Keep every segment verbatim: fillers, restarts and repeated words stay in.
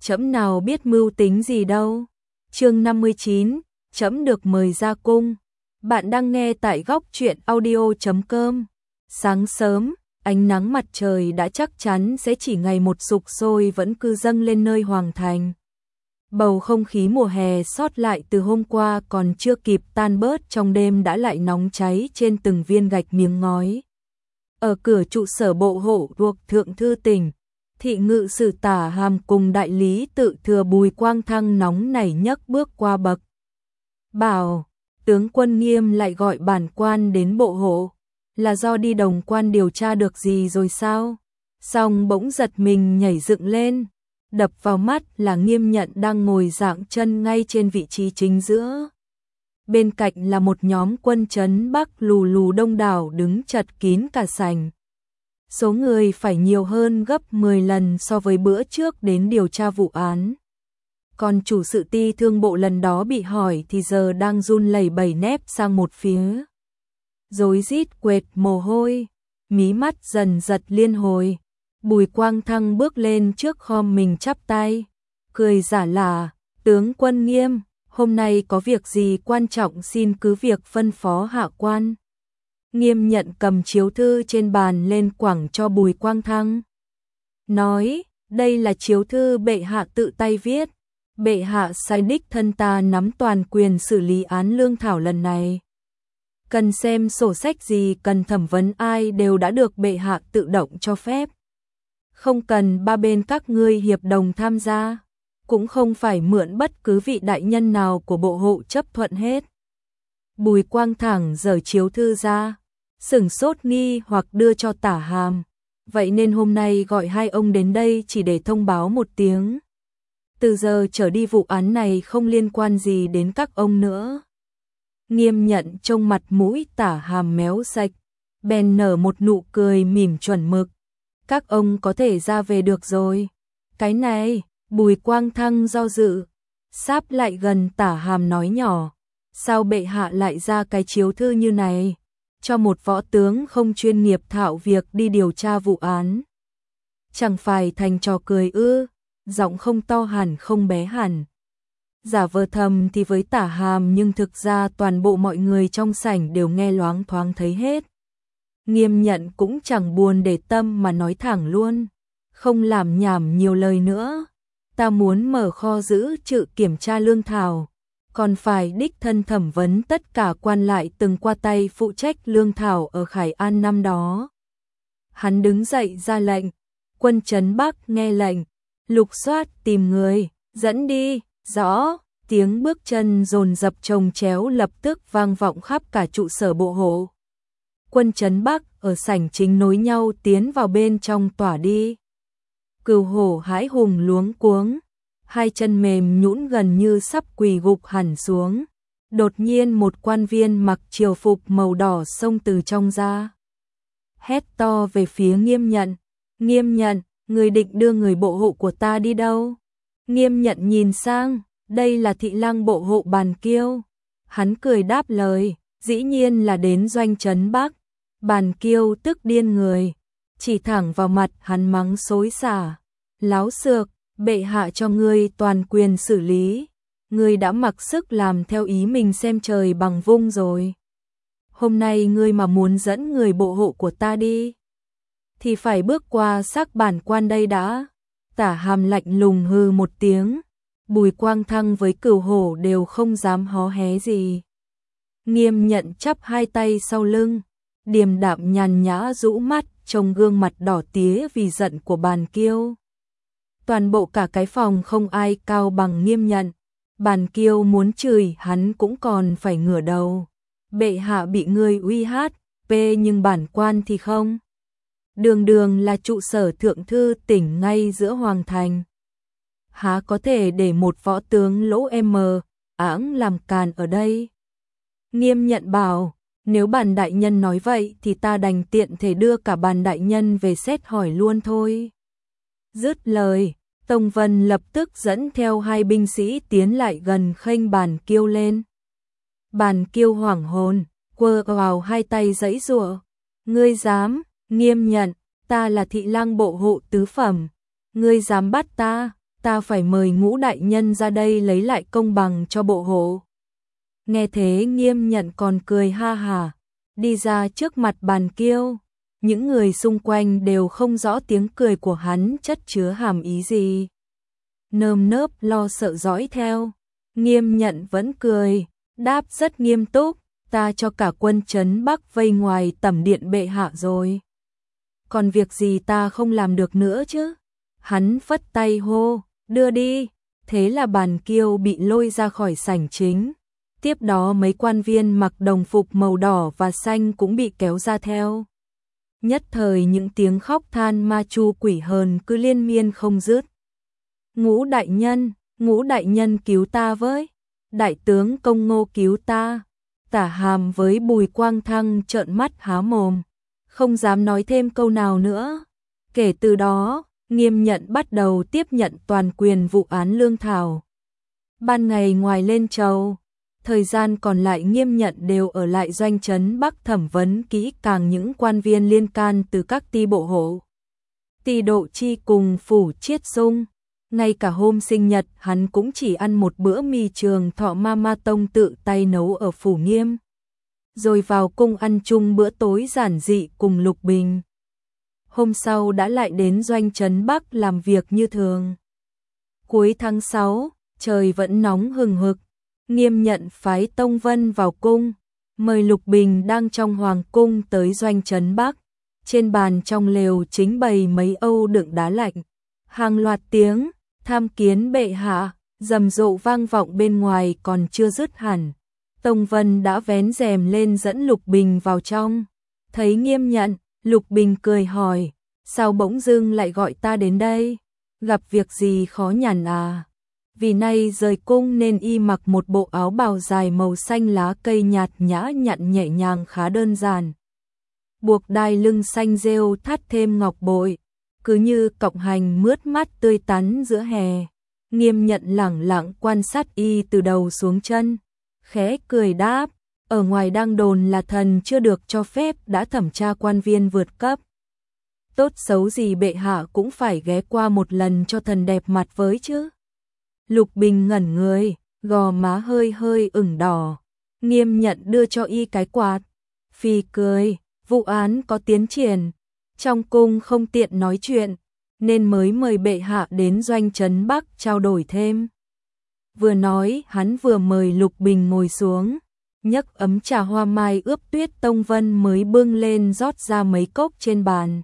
trẫm nào biết mưu tính gì đâu. Chương năm mươi chín, trẫm được mời ra cung. Bạn đang nghe tại góc truyện audio chấm com. Sáng sớm, ánh nắng mặt trời đã chắc chắn sẽ chỉ ngày một sục sôi vẫn cứ dâng lên nơi hoàng thành. Bầu không khí mùa hè sót lại từ hôm qua còn chưa kịp tan bớt trong đêm đã lại nóng cháy trên từng viên gạch miếng ngói. Ở cửa trụ sở bộ hộ thuộc Thượng Thư tỉnh, thị ngự sử Tả Hàm cùng đại lý tự thừa Bùi Quang Thăng nóng nảy nhấc bước qua bậc. Bảo, tướng quân Nghiêm lại gọi bản quan đến bộ hộ, là do đi đồng quan điều tra được gì rồi sao? Xong bỗng giật mình nhảy dựng lên, đập vào mắt là Nghiêm Nhận đang ngồi dạng chân ngay trên vị trí chính giữa. Bên cạnh là một nhóm quân trấn Bắc lù lù đông đảo đứng chật kín cả sảnh. Số người phải nhiều hơn gấp mười lần so với bữa trước đến điều tra vụ án. Còn chủ sự ty thương bộ lần đó bị hỏi thì giờ đang run lẩy bẩy nép sang một phía. Rối rít quệt mồ hôi, mí mắt dần giật liên hồi. Bùi Quang Thăng bước lên trước khom mình chắp tay, cười giả lả, tướng quân Nghiêm, hôm nay có việc gì quan trọng xin cứ việc phân phó hạ quan. Nghiêm Nhận cầm chiếu thư trên bàn lên quẳng cho Bùi Quang Thăng. Nói, đây là chiếu thư bệ hạ tự tay viết. Bệ hạ sai đích thân ta nắm toàn quyền xử lý án lương thảo lần này. Cần xem sổ sách gì, cần thẩm vấn ai đều đã được bệ hạ tự động cho phép. Không cần ba bên các ngươi hiệp đồng tham gia, cũng không phải mượn bất cứ vị đại nhân nào của bộ hộ chấp thuận hết. Bùi Quang Thẳng giở chiếu thư ra, sửng sốt nghi hoặc đưa cho Tả Hàm. Vậy nên hôm nay gọi hai ông đến đây chỉ để thông báo một tiếng. Từ giờ trở đi vụ án này không liên quan gì đến các ông nữa. Nghiêm Nhận trông mặt mũi Tả Hàm méo sạch, bèn nở một nụ cười mỉm chuẩn mực. Các ông có thể ra về được rồi. Cái này, Bùi Quang Thăng do dự, sáp lại gần Tả Hàm nói nhỏ. Sao bệ hạ lại ra cái chiếu thư như này? Cho một võ tướng không chuyên nghiệp thạo việc đi điều tra vụ án. Chẳng phải thành trò cười ư? Giọng không to hẳn không bé hẳn. Giả vờ thầm thì với Tả Hàm nhưng thực ra toàn bộ mọi người trong sảnh đều nghe loáng thoáng thấy hết. Nghiêm Nhận cũng chẳng buồn để tâm mà nói thẳng luôn. Không làm nhảm nhiều lời nữa. Ta muốn mở kho giữ trữ kiểm tra lương thảo. Còn phải đích thân thẩm vấn tất cả quan lại từng qua tay phụ trách lương thảo ở Khải An năm đó. Hắn đứng dậy ra lệnh. Quân trấn Bắc nghe lệnh. Lục soát tìm người, dẫn đi, rõ. Tiếng bước chân dồn dập chồng chéo lập tức vang vọng khắp cả trụ sở bộ hộ. Quân trấn Bắc ở sảnh chính nối nhau tiến vào bên trong tỏa đi. Cừu Hổ hãi hùng luống cuống, hai chân mềm nhũn gần như sắp quỳ gục hẳn xuống. Đột nhiên một quan viên mặc triều phục màu đỏ xông từ trong ra. Hét to về phía Nghiêm Nhận. Nghiêm Nhận, người định đưa người bộ hộ của ta đi đâu? Nghiêm Nhận nhìn sang, đây là thị lang bộ hộ Bàn Kiêu. Hắn cười đáp lời, dĩ nhiên là đến doanh trấn Bắc. Bàn Kiêu tức điên người, chỉ thẳng vào mặt hắn mắng xối xả. Láo xược, bệ hạ cho ngươi toàn quyền xử lý. Ngươi đã mặc sức làm theo ý mình xem trời bằng vung rồi. Hôm nay ngươi mà muốn dẫn người bộ hộ của ta đi, thì phải bước qua xác bản quan đây đã. Tả Hàm lạnh lùng hừ một tiếng. Bùi Quang Thăng với Cừu Hổ đều không dám hó hé gì. Nghiêm Nhận chắp hai tay sau lưng, điềm đạm nhàn nhã rũ mắt trông gương mặt đỏ tía vì giận của Bàn Kiêu. Toàn bộ cả cái phòng không ai cao bằng Nghiêm Nhận. Bàn Kiêu muốn chửi hắn cũng còn phải ngửa đầu. Bệ hạ bị ngươi uy hát pê nhưng bản quan thì không. Đường đường là trụ sở Thượng Thư tỉnh ngay giữa hoàng thành. Há có thể để một võ tướng lỗ em áng làm càn ở đây. Nghiêm Nhận bảo, nếu Bàn đại nhân nói vậy thì ta đành tiện thể đưa cả Bàn đại nhân về xét hỏi luôn thôi. Dứt lời, Tông Vân lập tức dẫn theo hai binh sĩ tiến lại gần khênh Bàn Kiêu lên. Bàn Kiêu hoảng hồn, quơ vào hai tay giãy giụa. Ngươi dám? Nghiêm Nhận, ta là thị lang bộ hộ tứ phẩm. Ngươi dám bắt ta? ta phải mời Ngũ đại nhân ra đây lấy lại công bằng cho bộ hộ. Nghe thế Nghiêm Nhận còn cười ha hả, đi ra trước mặt bàn Kiêu. Những người xung quanh đều không rõ tiếng cười của hắn chất chứa hàm ý gì. Nơm nớp lo sợ dõi theo, Nghiêm Nhận vẫn cười, đáp rất nghiêm túc, ta cho cả quân trấn Bắc vây ngoài tẩm điện bệ hạ rồi. Còn việc gì ta không làm được nữa chứ? Hắn phất tay hô, đưa đi. Thế là bàn Kiêu bị lôi ra khỏi sảnh chính. Tiếp đó mấy quan viên mặc đồng phục màu đỏ và xanh cũng bị kéo ra theo. Nhất thời những tiếng khóc than ma chu quỷ hờn cứ liên miên không dứt. Ngũ đại nhân, Ngũ đại nhân cứu ta với. Đại tướng Công Ngô cứu ta. Tả Hàm với Bùi Quang Thăng trợn mắt há mồm, không dám nói thêm câu nào nữa. Kể từ đó, Nghiêm Nhận bắt đầu tiếp nhận toàn quyền vụ án lương thảo. Ban ngày ngoài lên chầu, thời gian còn lại Nghiêm Nhận đều ở lại doanh trấn Bắc thẩm vấn kỹ càng những quan viên liên can từ các ty bộ hộ, ty độ chi cùng phủ Chiết Sung. Ngay cả hôm sinh nhật hắn cũng chỉ ăn một bữa mì trường thọ ma ma tông tự tay nấu ở phủ Nghiêm. Rồi vào cung ăn chung bữa tối giản dị cùng Lục Bình. Hôm sau đã lại đến doanh trấn Bắc làm việc như thường. Cuối tháng sáu, trời vẫn nóng hừng hực. Nghiêm Nhận phái Tông Vân vào cung, mời Lục Bình đang trong hoàng cung tới doanh trấn Bắc. Trên bàn trong lều chính bày mấy âu đựng đá lạnh. Hàng loạt tiếng tham kiến bệ hạ rầm rộ vang vọng bên ngoài còn chưa dứt hẳn. Tông Vân đã vén rèm lên dẫn Lục Bình vào trong. Thấy Nghiêm Nhận, Lục Bình cười hỏi, sao bỗng dưng lại gọi ta đến đây? Gặp việc gì khó nhằn à? Vì nay rời cung nên y mặc một bộ áo bào dài màu xanh lá cây nhạt nhã nhặn nhẹ nhàng khá đơn giản. Buộc đai lưng xanh rêu thắt thêm ngọc bội, cứ như cọng hành mướt mát tươi tắn giữa hè. Nghiêm Nhận lẳng lặng quan sát y từ đầu xuống chân, khẽ cười đáp, ở ngoài đang đồn là thần chưa được cho phép đã thẩm tra quan viên vượt cấp. Tốt xấu gì bệ hạ cũng phải ghé qua một lần cho thần đẹp mặt với chứ. Lục Bình ngẩn người, gò má hơi hơi ửng đỏ. Nghiêm Nhận đưa cho y cái quạt, phì cười, vụ án có tiến triển, trong cung không tiện nói chuyện, nên mới mời bệ hạ đến doanh trấn Bắc trao đổi thêm. Vừa nói hắn vừa mời Lục Bình ngồi xuống, nhấc ấm trà hoa mai ướp tuyết Tông Vân mới bưng lên rót ra mấy cốc trên bàn.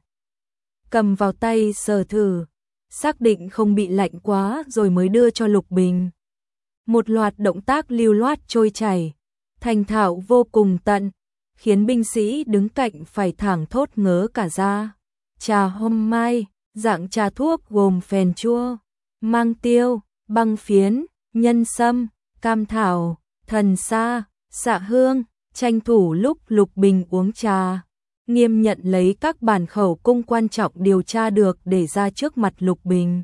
Cầm vào tay sờ thử, xác định không bị lạnh quá rồi mới đưa cho Lục Bình. Một loạt động tác lưu loát trôi chảy, thành thạo vô cùng tận, khiến binh sĩ đứng cạnh phải thẳng thốt ngớ cả ra. Trà hôm mai, dạng trà thuốc gồm phèn chua, mang tiêu, băng phiến, nhân sâm, cam thảo, thần sa, xạ hương. Tranh thủ lúc Lục Bình uống trà, Nghiêm Nhận lấy các bản khẩu cung quan trọng điều tra được để ra trước mặt Lục Bình.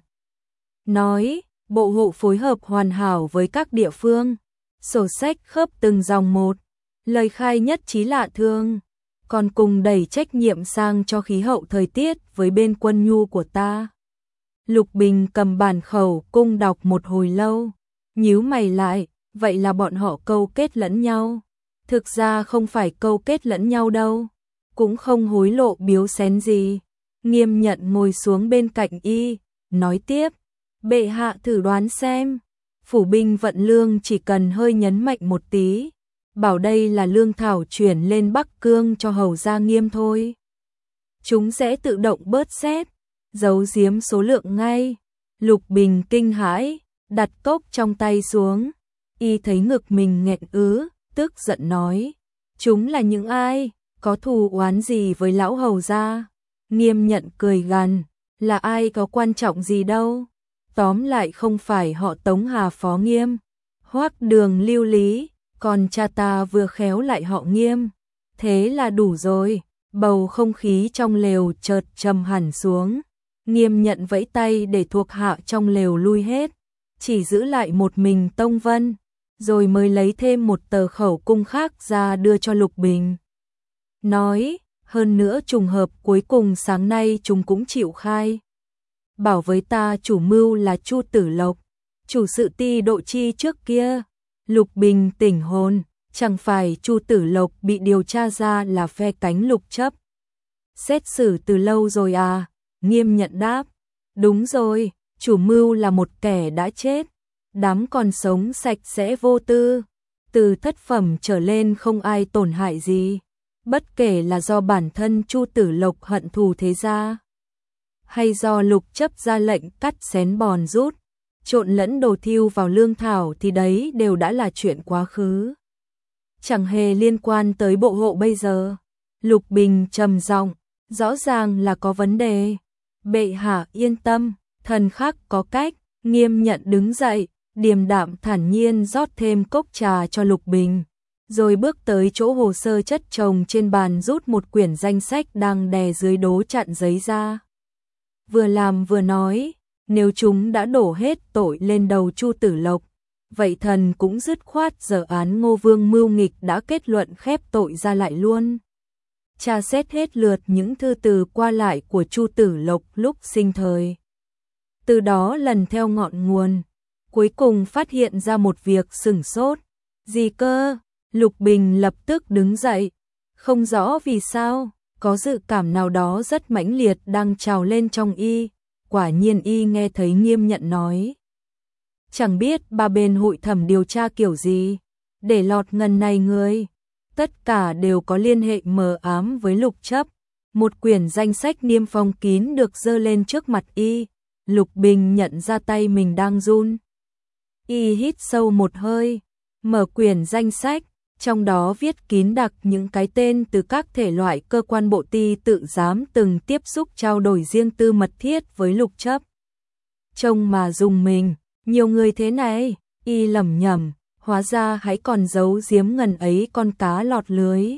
Nói, bộ hộ phối hợp hoàn hảo với các địa phương, sổ sách khớp từng dòng một, lời khai nhất trí lạ thường, còn cùng đẩy trách nhiệm sang cho khí hậu thời tiết với bên quân nhu của ta. Lục Bình cầm bản khẩu cung đọc một hồi lâu, nhíu mày lại, vậy là bọn họ câu kết lẫn nhau. Thực ra không phải câu kết lẫn nhau đâu, cũng không hối lộ biếu xén gì. Nghiêm Nhận ngồi xuống bên cạnh y, nói tiếp, bệ hạ thử đoán xem, phủ binh vận lương chỉ cần hơi nhấn mạnh một tí, bảo đây là lương thảo chuyển lên Bắc Cương cho hầu gia Nghiêm thôi. Chúng sẽ tự động bớt xét, giấu giếm số lượng ngay. Lục Bình kinh hãi, đặt cốc trong tay xuống, y thấy ngực mình nghẹn ứ, tức giận nói, chúng là những ai, có thù oán gì với lão hầu gia? Nghiêm Nhận cười gằn, là ai có quan trọng gì đâu, tóm lại không phải họ Tống Hà Phó Nghiêm, Hoắc Đường Lưu Lý, còn cha ta vừa khéo lại họ Nghiêm, thế là đủ rồi. Bầu không khí trong lều chợt trầm hẳn xuống. Nghiêm Nhận vẫy tay để thuộc hạ trong lều lui hết, chỉ giữ lại một mình Tông Vân, rồi mới lấy thêm một tờ khẩu cung khác ra đưa cho Lục Bình. Nói, hơn nữa trùng hợp cuối cùng sáng nay chúng cũng chịu khai. bảo với ta chủ mưu là Chu Tử Lộc, chủ sự ti Độ Chi trước kia. Lục Bình tỉnh hồn, chẳng phải Chu Tử Lộc bị điều tra ra là phe cánh Lục Chấp. Xét xử từ lâu rồi à? Nghiêm Nhận đáp, đúng rồi, chủ mưu là một kẻ đã chết, đám còn sống sạch sẽ vô tư, từ thất phẩm trở lên không ai tổn hại gì, bất kể là do bản thân Chu Tử Lộc hận thù thế gia, hay do Lục Chấp ra lệnh cắt xén bòn rút, trộn lẫn đồ thiêu vào lương thảo thì đấy đều đã là chuyện quá khứ, chẳng hề liên quan tới bộ hộ bây giờ. Lục Bình trầm giọng, rõ ràng là có vấn đề. Bệ hạ yên tâm, thần khắc có cách. Nghiêm Nhận đứng dậy, điềm đạm thản nhiên rót thêm cốc trà cho Lục Bình, rồi bước tới chỗ hồ sơ chất chồng trên bàn rút một quyển danh sách đang đè dưới đố chặn giấy ra. Vừa làm vừa nói, nếu chúng đã đổ hết tội lên đầu Chu Tử Lộc, vậy thần cũng dứt khoát dở án Ngô Vương mưu nghịch đã kết luận khép tội ra lại luôn. Tra xét hết lượt những thư từ qua lại của Chu Tử Lộc lúc sinh thời. Từ đó lần theo ngọn nguồn, cuối cùng phát hiện ra một việc sửng sốt. Gì cơ? Lục Bình lập tức đứng dậy. Không rõ vì sao, có dự cảm nào đó rất mãnh liệt đang trào lên trong y. Quả nhiên y nghe thấy Nghiêm Nhận nói. Chẳng biết ba bên hội thẩm điều tra kiểu gì, để lọt ngần này người. Tất cả đều có liên hệ mờ ám với Lục Chấp. Một quyển danh sách niêm phong kín được dơ lên trước mặt y. Lục Bình nhận ra tay mình đang run. Y hít sâu một hơi, mở quyển danh sách, trong đó viết kín đặc những cái tên từ các thể loại cơ quan bộ ty tự giám từng tiếp xúc trao đổi riêng tư mật thiết với Lục Chấp. Trông mà dùng mình, nhiều người thế này, y lẩm nhẩm, hóa ra hãy còn giấu giếm ngần ấy con cá lọt lưới.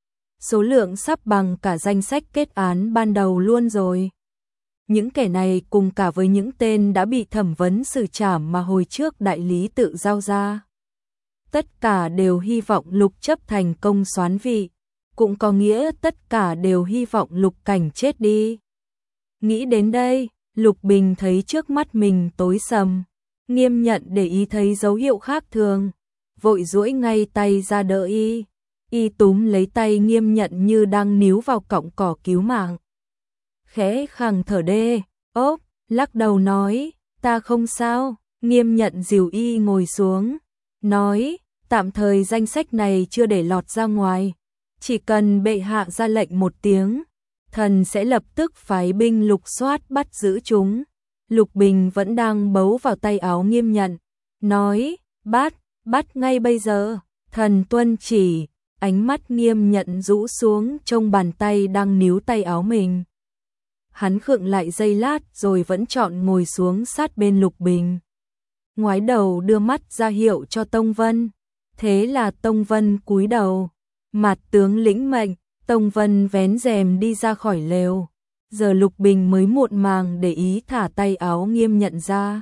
Số lượng sắp bằng cả danh sách kết án ban đầu luôn rồi. Những kẻ này cùng cả với những tên đã bị thẩm vấn xử trảm mà hồi trước đại lý tự giao ra. Tất cả đều hy vọng Lục Chấp thành công soán vị, cũng có nghĩa tất cả đều hy vọng Lục Cảnh chết đi. Nghĩ đến đây, Lục Bình thấy trước mắt mình tối sầm. Nghiêm Nhận để ý thấy dấu hiệu khác thường, vội duỗi ngay tay ra đỡ y. Y túm lấy tay Nghiêm Nhận như đang níu vào cọng cỏ cứu mạng. Khẽ khàng thở đê, ốp, lắc đầu nói, ta không sao. Nghiêm Nhận dìu y ngồi xuống, nói, tạm thời danh sách này chưa để lọt ra ngoài, chỉ cần bệ hạ ra lệnh một tiếng, thần sẽ lập tức phái binh lục soát bắt giữ chúng. Lục Bình vẫn đang bấu vào tay áo Nghiêm Nhận, nói, bắt, bắt ngay bây giờ, thần tuân chỉ. Ánh mắt Nghiêm Nhận rũ xuống trong bàn tay đang níu tay áo mình. Hắn khựng lại giây lát rồi vẫn chọn ngồi xuống sát bên Lục Bình. Ngoái đầu đưa mắt ra hiệu cho Tông Vân. Thế là Tông Vân cúi đầu. Mặt tướng lĩnh mệnh, Tông Vân vén rèm đi ra khỏi lều. Giờ Lục Bình mới muộn màng để ý thả tay áo Nghiêm Nhận ra.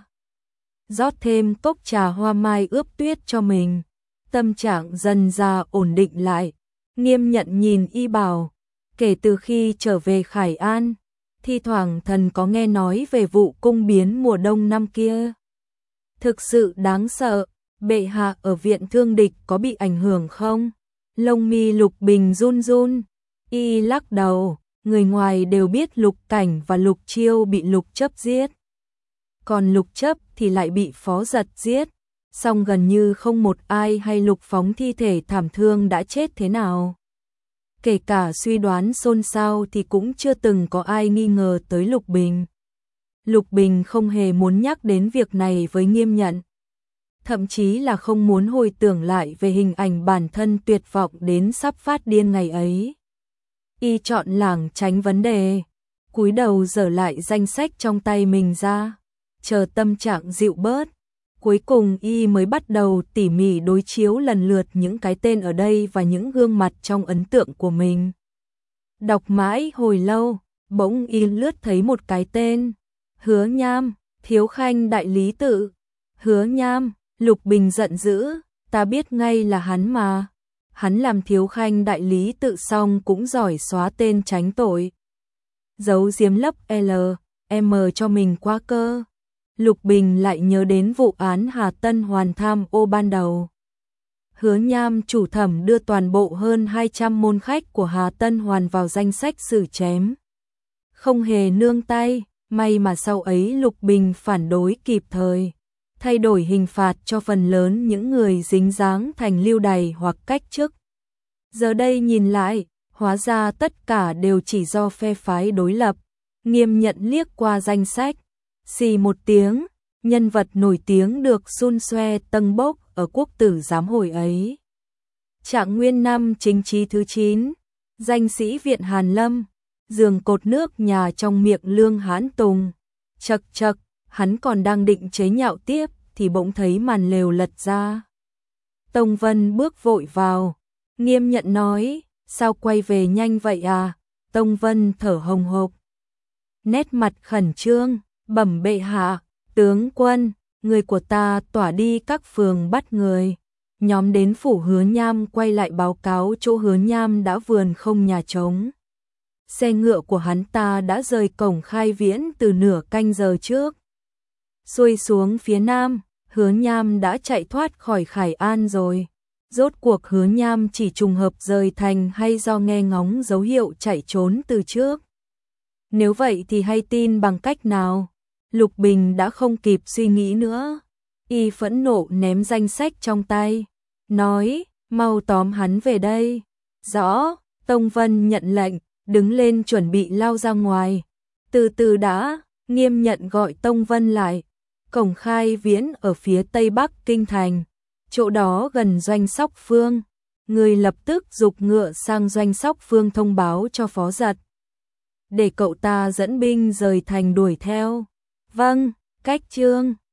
Rót thêm cốc trà hoa mai ướp tuyết cho mình. Tâm trạng dần ra ổn định lại. Nghiêm Nhận nhìn y bảo, kể từ khi trở về Khải An, thi thoảng thần có nghe nói về vụ cung biến mùa đông năm kia. Thực sự đáng sợ, bệ hạ ở viện thương địch có bị ảnh hưởng không? Lông mi Lục Bình run run, y lắc đầu, người ngoài đều biết Lục Cảnh và Lục Chiêu bị Lục Chấp giết. Còn Lục Chấp thì lại bị Phó Giật giết, song gần như không một ai hay Lục Phóng thi thể thảm thương đã chết thế nào. Kể cả suy đoán xôn xao thì cũng chưa từng có ai nghi ngờ tới Lục Bình. Lục Bình không hề muốn nhắc đến việc này với Nghiêm Nhận. Thậm chí là không muốn hồi tưởng lại về hình ảnh bản thân tuyệt vọng đến sắp phát điên ngày ấy. Y chọn lảng tránh vấn đề, cúi đầu dở lại danh sách trong tay mình ra, chờ tâm trạng dịu bớt. Cuối cùng y mới bắt đầu tỉ mỉ đối chiếu lần lượt những cái tên ở đây và những gương mặt trong ấn tượng của mình. Đọc mãi hồi lâu, bỗng y lướt thấy một cái tên. Hứa Nham, Thiếu Khanh đại lý tự. Hứa Nham, Lục Bình giận dữ, ta biết ngay là hắn mà. Hắn làm Thiếu Khanh đại lý tự xong cũng giỏi xóa tên tránh tội. Giấu giếm lấp L, em cho mình quá cơ. Lục Bình lại nhớ đến vụ án Hà Tân Hoàn tham ô ban đầu. Hứa Nham chủ thẩm đưa toàn bộ hơn hai trăm môn khách của Hà Tân Hoàn vào danh sách xử chém. Không hề nương tay, may mà sau ấy Lục Bình phản đối kịp thời, thay đổi hình phạt cho phần lớn những người dính dáng thành lưu đày hoặc cách chức. Giờ đây nhìn lại, hóa ra tất cả đều chỉ do phe phái đối lập. Nghiêm nhận liếc qua danh sách, xì một tiếng, nhân vật nổi tiếng được xun xoe tâng bốc ở quốc tử giám hồi ấy. Trạng Nguyên năm chính trí thứ chín, danh sĩ viện Hàn Lâm, giường cột nước nhà trong miệng Lương Hãn Tùng. Chậc chậc, hắn còn đang định chế nhạo tiếp thì bỗng thấy màn lều lật ra. Tông Vân bước vội vào, Nghiêm nhận nói, sao quay về nhanh vậy à? Tông Vân thở hồng hộc, nét mặt khẩn trương, bẩm bệ hạ, tướng quân, người của ta tỏa đi các phường bắt người. Nhóm đến phủ Hứa Nham quay lại báo cáo chỗ Hứa Nham đã vườn không nhà trống. Xe ngựa của hắn ta đã rời cổng Khai Viễn từ nửa canh giờ trước. Xuôi xuống phía nam, Hứa Nham đã chạy thoát khỏi Khải An rồi. Rốt cuộc Hứa Nham chỉ trùng hợp rời thành hay do nghe ngóng dấu hiệu chạy trốn từ trước? Nếu vậy thì hay tin bằng cách nào? Lục Bình đã không kịp suy nghĩ nữa. Y phẫn nộ ném danh sách trong tay, nói, mau tóm hắn về đây. Rõ, Tông Vân nhận lệnh, đứng lên chuẩn bị lao ra ngoài. Từ từ đã, Nghiêm nhận gọi Tông Vân lại. Cổng Khai Viễn ở phía tây bắc kinh thành, chỗ đó gần doanh Sóc Phương. Người lập tức giục ngựa sang doanh Sóc Phương thông báo cho Phó Giật, để cậu ta dẫn binh rời thành đuổi theo. Vâng, cách chương.